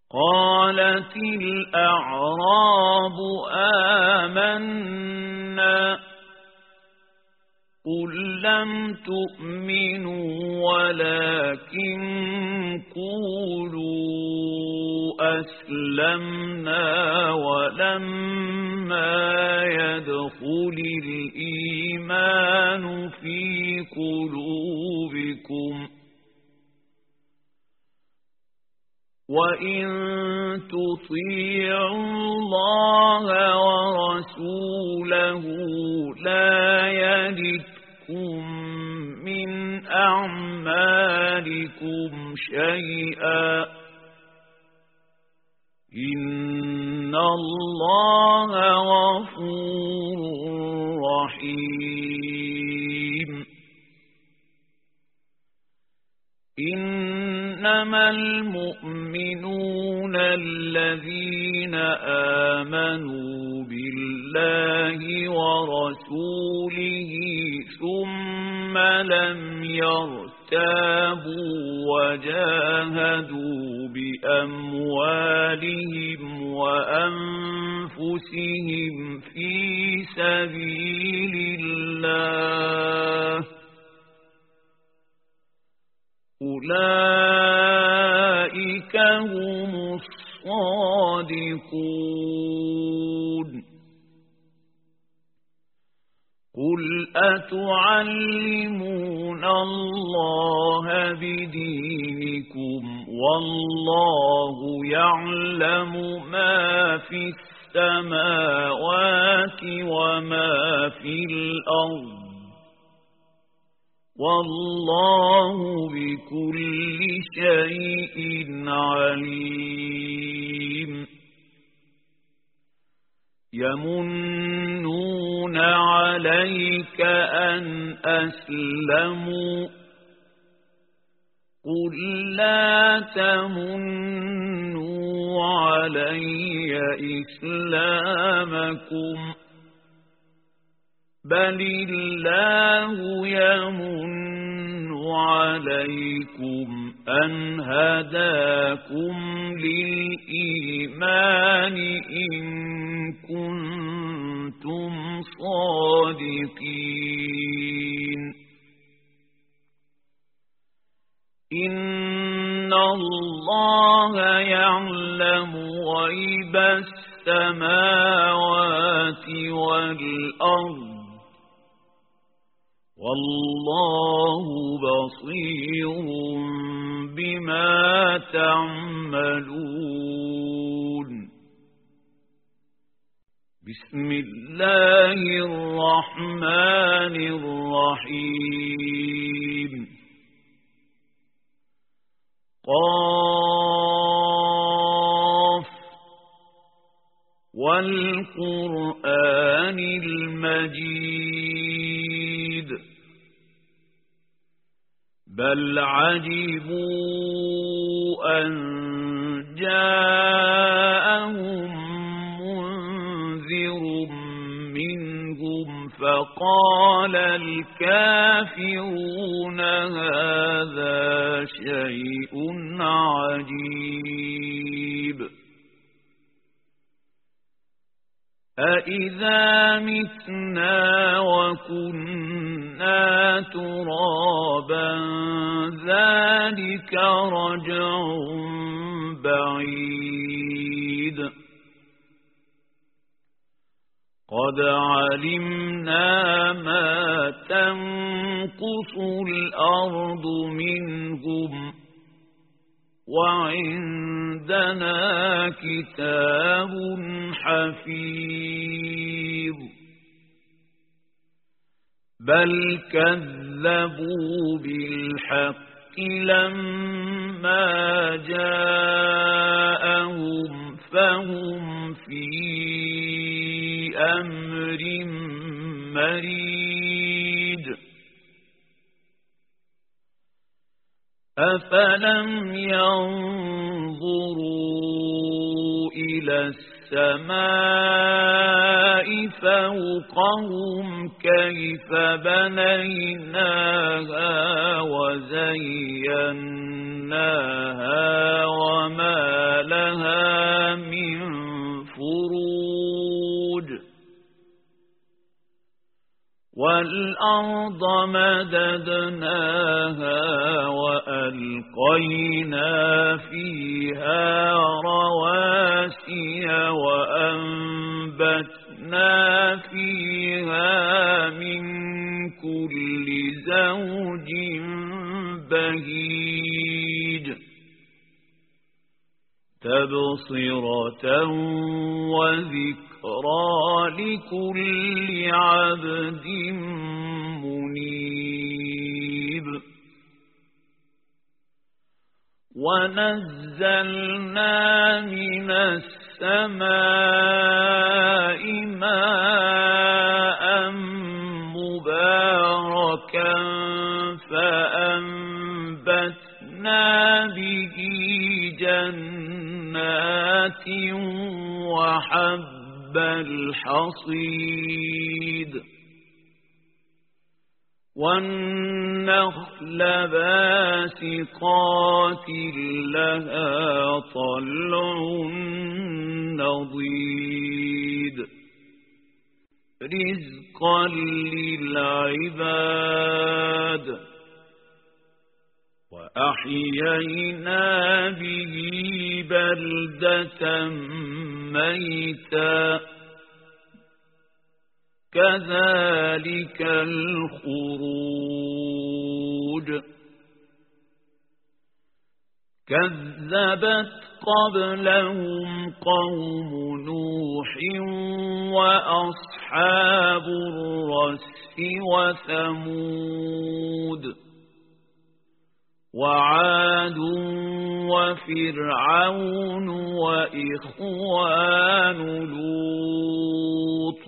قالت الأعراب آمنا قل لم تؤمنوا ولكن قولوا أسلمنا ولما يدخل الإيمان في قلوبكم وإن تطيعوا الله ورسوله لا يلدكم من أعمالكم شيئا إن الله غفور رحيم إنما المؤمنون الذين آمنوا بالله ورسوله ثم لم يرتابوا وجاهدوا بأموالهم وأنفسهم في سبيل الله أولئك هم الصادقون قل أتعلمون الله بدينكم والله يعلم ما في السماوات وما في الأرض والله بكل شيء عليم يمنون عليك أن أسلموا قل لا تمنوا علي إسلامكم بل الله يمن عليكم أن هداكم للإيمان إن كنتم صادقين إن الله يعلم غيب السماوات والأرض والله بصير بما تعملون بسم الله الرحمن الرحيم قاف والقرآن المجيد بل عجبوا أن جاءهم منذر منهم فقال الكافرون هذا شيء عجيب أإذا متنا وكنا ترابا ذلك رجع بعيد قد علمنا ما تنقص الأرض منهم وعندنا كتاب حفيظ بل كذبوا بالحق لما جاءهم فهم في أمر مريد أفلم ينظروا إلى السماء فوقهم كيف بنيناها وزيناها وما لها والأرض مددناها وألقينا فيها رواسي وأنبتنا فيها من كل زوج بهيج تبصرة وذكرى لكل عبد منيب ونزلنا من السماء ماء مباركا فأنبتنا به جنات وحب الحصيد والنخل باسقات لها طلع نضيد رزقا للعباد وأحيينا به بلدة ميتا كذلك الخروج كذبت قبلهم قوم نوح وأصحاب الرس وثمود وعاد وفرعون وإخوان لوط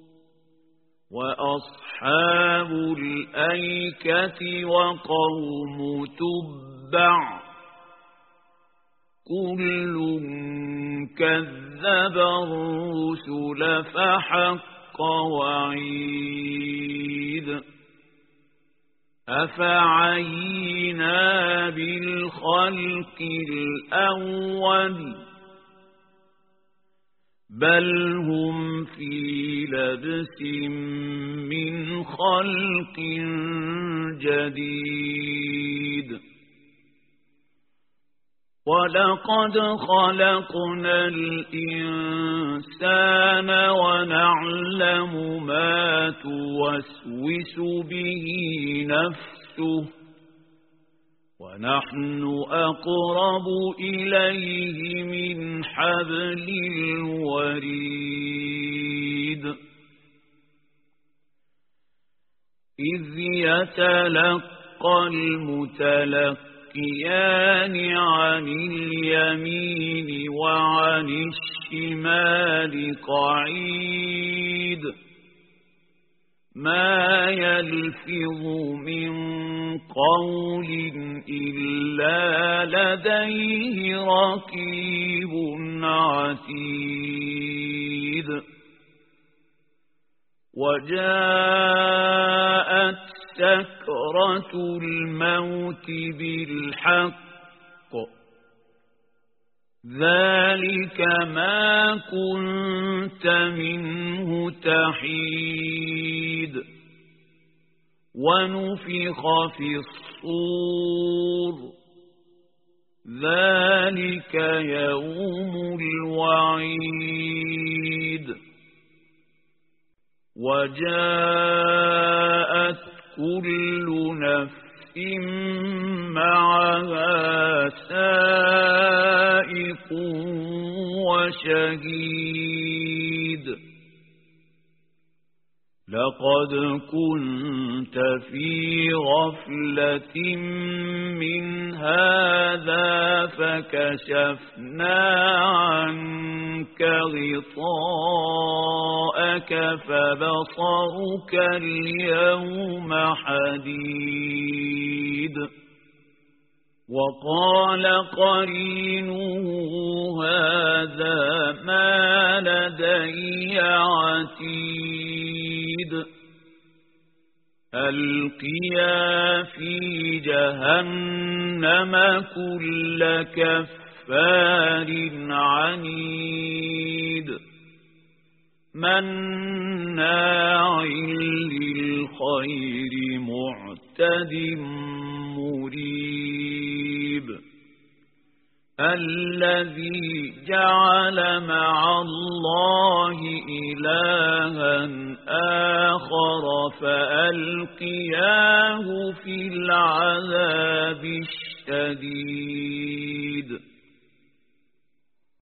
وأصحاب الأيكة وقوم تبع كل كذب الرسل فحق وعيد أفعينا بالخلق الأول بل هم في لبس من خلق جديد ولقد خلقنا الإنسان ونعلم ما توسوس به نفسه ونحن أقرب إليه من حبل الوريد إذ يتلقى المتلقيان عن اليمين وعن الشمال قعيد ما يلفظ من قول إلا لديه رقيب عتيد وجاءت سكرة الموت بالحق ذلك ما كنت منه تحيد ونفخ في الصور ذلك يوم الوعيد وجاءت كل نفس معها سائق وشهيد لقد كنت في غفلة من هذا فكشفنا عنك غطاءك فبصرك اليوم حديد وقال قرينه هذا ما لدي عتيد ألقيا في جهنم كل كفار عنيد مناع للخير غير معتد مريب الذي جعل مع الله إلها آخر فألقياه في العذاب الشديد